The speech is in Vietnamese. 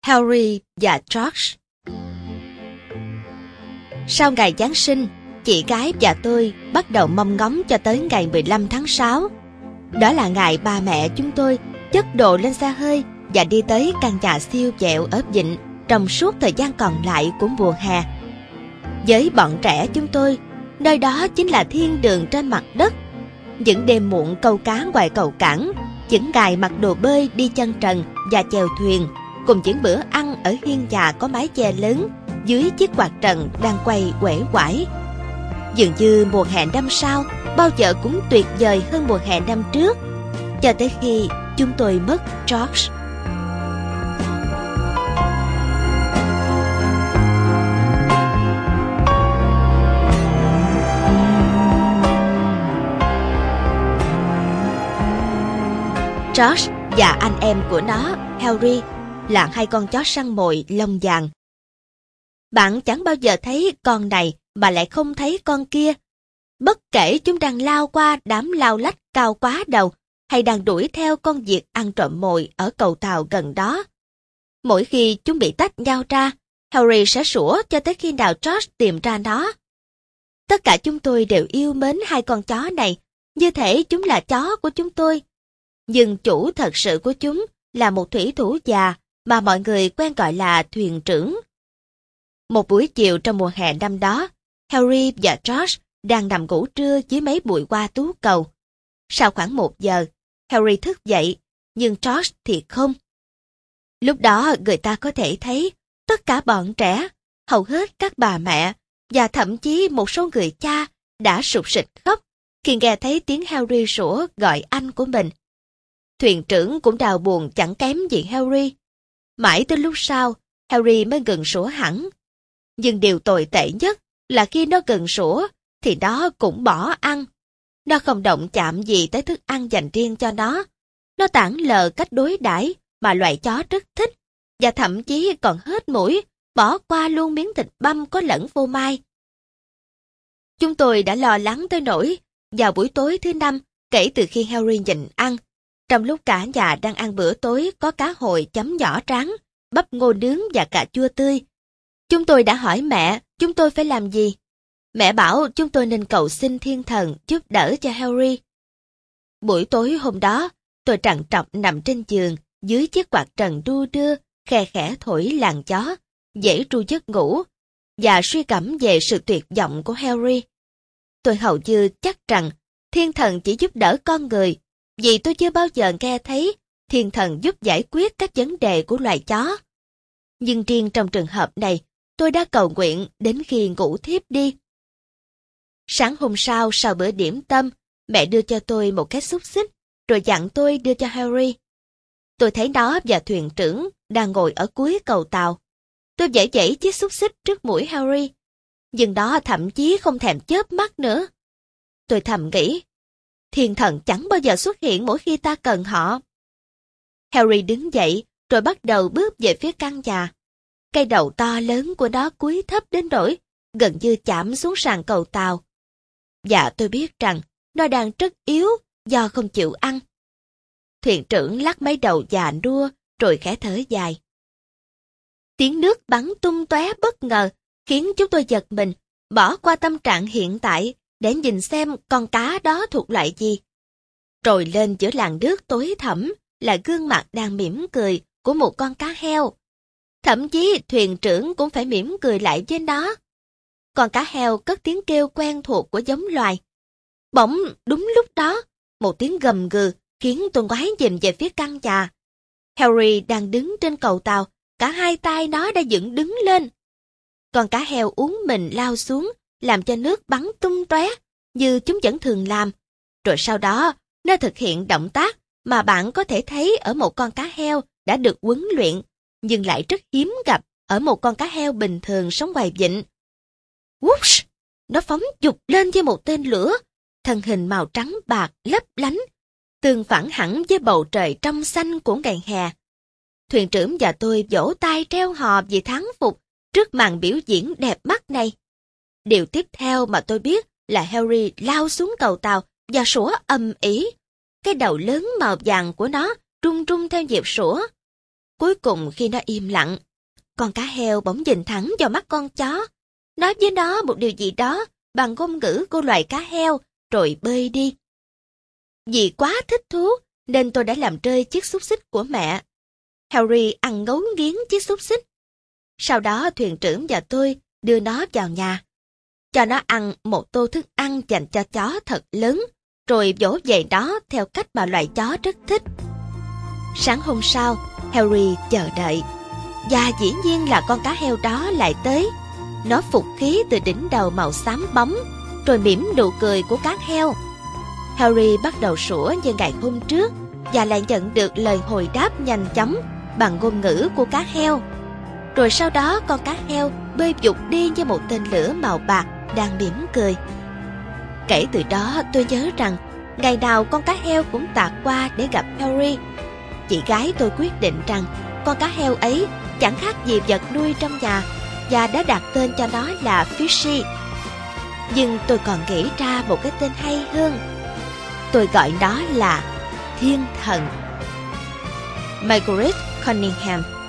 Harry và George. Sau ngày Giáng sinh, chị gái và tôi bắt đầu mong ngóng cho tới ngày 15 tháng 6. Đó là ngày ba mẹ chúng tôi chất đồ lên xe hơi và đi tới căn nhà siêu vẹo ở Vịnh trong suốt thời gian còn lại của mùa hè. Với bọn trẻ chúng tôi, nơi đó chính là thiên đường trên mặt đất. Những đêm muộn câu cá ngoài cầu cảng, những ngày mặc đồ bơi đi chân trần và chèo thuyền, cùng những bữa ăn ở hiên nhà có mái che lớn dưới chiếc quạt trần đang quay uể oải. Dường như mùa hè năm sau bao giờ cũng tuyệt vời hơn mùa hè năm trước, cho tới khi chúng tôi mất George. George và anh em của nó, Harry, là hai con chó săn mồi lông vàng. Bạn chẳng bao giờ thấy con này mà lại không thấy con kia. Bất kể chúng đang lao qua đám lao lách cao quá đầu hay đang đuổi theo con vịt ăn trộm mồi ở cầu tàu gần đó. Mỗi khi chúng bị tách nhau ra, Harry sẽ sủa cho tới khi nào George tìm ra nó. Tất cả chúng tôi đều yêu mến hai con chó này, như thể chúng là chó của chúng tôi. Nhưng chủ thật sự của chúng là một thủy thủ già mà mọi người quen gọi là thuyền trưởng. Một buổi chiều trong mùa hè năm đó, Harry và George đang nằm ngủ trưa dưới mấy bụi hoa tú cầu. Sau khoảng 1 giờ, Harry thức dậy, nhưng George thì không. Lúc đó người ta có thể thấy tất cả bọn trẻ, hầu hết các bà mẹ và thậm chí một số người cha đã sụt sịt khóc khi nghe thấy tiếng Harry sủa gọi anh của mình. Thuyền trưởng cũng đau buồn chẳng kém gì Harry. Mãi tới lúc sau, Harry mới ngừng sủa hẳn. Nhưng điều tồi tệ nhất là khi nó ngừng sủa thì nó cũng bỏ ăn. Nó không động chạm gì tới thức ăn dành riêng cho nó. Nó tản lờ cách đối đãi mà loài chó rất thích, và thậm chí còn hết mũi, bỏ qua luôn miếng thịt băm có lẫn phô mai. Chúng tôi đã lo lắng tới nỗi vào buổi tối thứ 5 kể từ khi Harry nhịn ăn, trong lúc cả nhà đang ăn bữa tối có cá hồi chấm nhỏ trắng, bắp ngô nướng và cà chua tươi. Chúng tôi đã hỏi mẹ chúng tôi phải làm gì. Mẹ bảo chúng tôi nên cầu xin thiên thần giúp đỡ cho Harry. Buổi tối hôm đó, tôi trằn trọc nằm trên giường dưới chiếc quạt trần đu đưa, khe khẽ thổi làn gió, dễ tru giấc ngủ, và suy gẫm về sự tuyệt vọng của Harry. Tôi hầu như chắc rằng thiên thần chỉ giúp đỡ con người, vì tôi chưa bao giờ nghe thấy thiên thần giúp giải quyết các vấn đề của loài chó. Nhưng riêng trong trường hợp này, tôi đã cầu nguyện đến khi ngủ thiếp đi. Sáng hôm sau bữa điểm tâm, mẹ đưa cho tôi một cái xúc xích, rồi dặn tôi đưa cho Harry. Tôi thấy nó và thuyền trưởng đang ngồi ở cuối cầu tàu. Tôi vẫy vẫy chiếc xúc xích trước mũi Harry, nhưng nó thậm chí không thèm chớp mắt nữa. Tôi thầm nghĩ, thiên thần chẳng bao giờ xuất hiện mỗi khi ta cần họ. Harry đứng dậy, rồi bắt đầu bước về phía căn nhà. Cây đầu to lớn của nó cúi thấp đến nỗi gần như chạm xuống sàn cầu tàu. Và tôi biết rằng nó đang rất yếu do không chịu ăn. Thuyền trưởng lắc mấy đầu già nua rồi khẽ thở dài. Tiếng nước bắn tung tóe bất ngờ khiến chúng tôi giật mình, bỏ qua tâm trạng hiện tại để nhìn xem con cá đó thuộc loại gì. Trồi lên giữa làn nước tối thẳm là gương mặt đang mỉm cười của một con cá heo. Thậm chí thuyền trưởng cũng phải mỉm cười lại với nó. Con cá heo cất tiếng kêu quen thuộc của giống loài. Bỗng đúng lúc đó, một tiếng gầm gừ khiến tôi ngoái nhìn về phía căn nhà. Harry đang đứng trên cầu tàu, cả hai tay nó đã dựng đứng lên. Con cá heo uốn mình lao xuống, làm cho nước bắn tung tóe như chúng vẫn thường làm. Rồi sau đó, nó thực hiện động tác mà bạn có thể thấy ở một con cá heo đã được huấn luyện, nhưng lại rất hiếm gặp ở một con cá heo bình thường sống ngoài vịnh. Whoosh! Nó phóng dục lên như một tên lửa, thân hình màu trắng bạc lấp lánh, tương phản hẳn với bầu trời trong xanh của ngày hè. Thuyền trưởng và tôi vỗ tay reo hò vì thắng phục trước màn biểu diễn đẹp mắt này. Điều tiếp theo mà tôi biết là Harry lao xuống cầu tàu và sủa ầm ĩ. Cái đầu lớn màu vàng của nó rung rung theo nhịp sủa. Cuối cùng khi nó im lặng, con cá heo bỗng nhìn thẳng vào mắt con chó, nói với nó một điều gì đó bằng ngôn ngữ của loài cá heo, rồi bơi đi. Vì quá thích thú nên tôi đã làm rơi chiếc xúc xích của mẹ. Harry ăn ngấu nghiến chiếc xúc xích. Sau đó thuyền trưởng và tôi đưa nó vào nhà, cho nó ăn một tô thức ăn dành cho chó thật lớn, rồi vỗ về nó theo cách mà loài chó rất thích. Sáng hôm sau, Harry chờ đợi, và dĩ nhiên là con cá heo đó lại tới. Nó phục khí từ đỉnh đầu màu xám bóng, rồi mỉm nụ cười của cá heo. Harry bắt đầu sủa như ngày hôm trước, và lại nhận được lời hồi đáp nhanh chóng bằng ngôn ngữ của cá heo. Rồi sau đó con cá heo bơi vụt đi như một tên lửa màu bạc đang mỉm cười. Kể từ đó tôi nhớ rằng ngày nào con cá heo cũng tạt qua để gặp Harry. Chị gái tôi quyết định rằng con cá heo ấy chẳng khác gì vật nuôi trong nhà, và đã đặt tên cho nó là Fishy. Nhưng tôi còn nghĩ ra một cái tên hay hơn. Tôi gọi nó là Thiên Thần. Margaret Cunningham.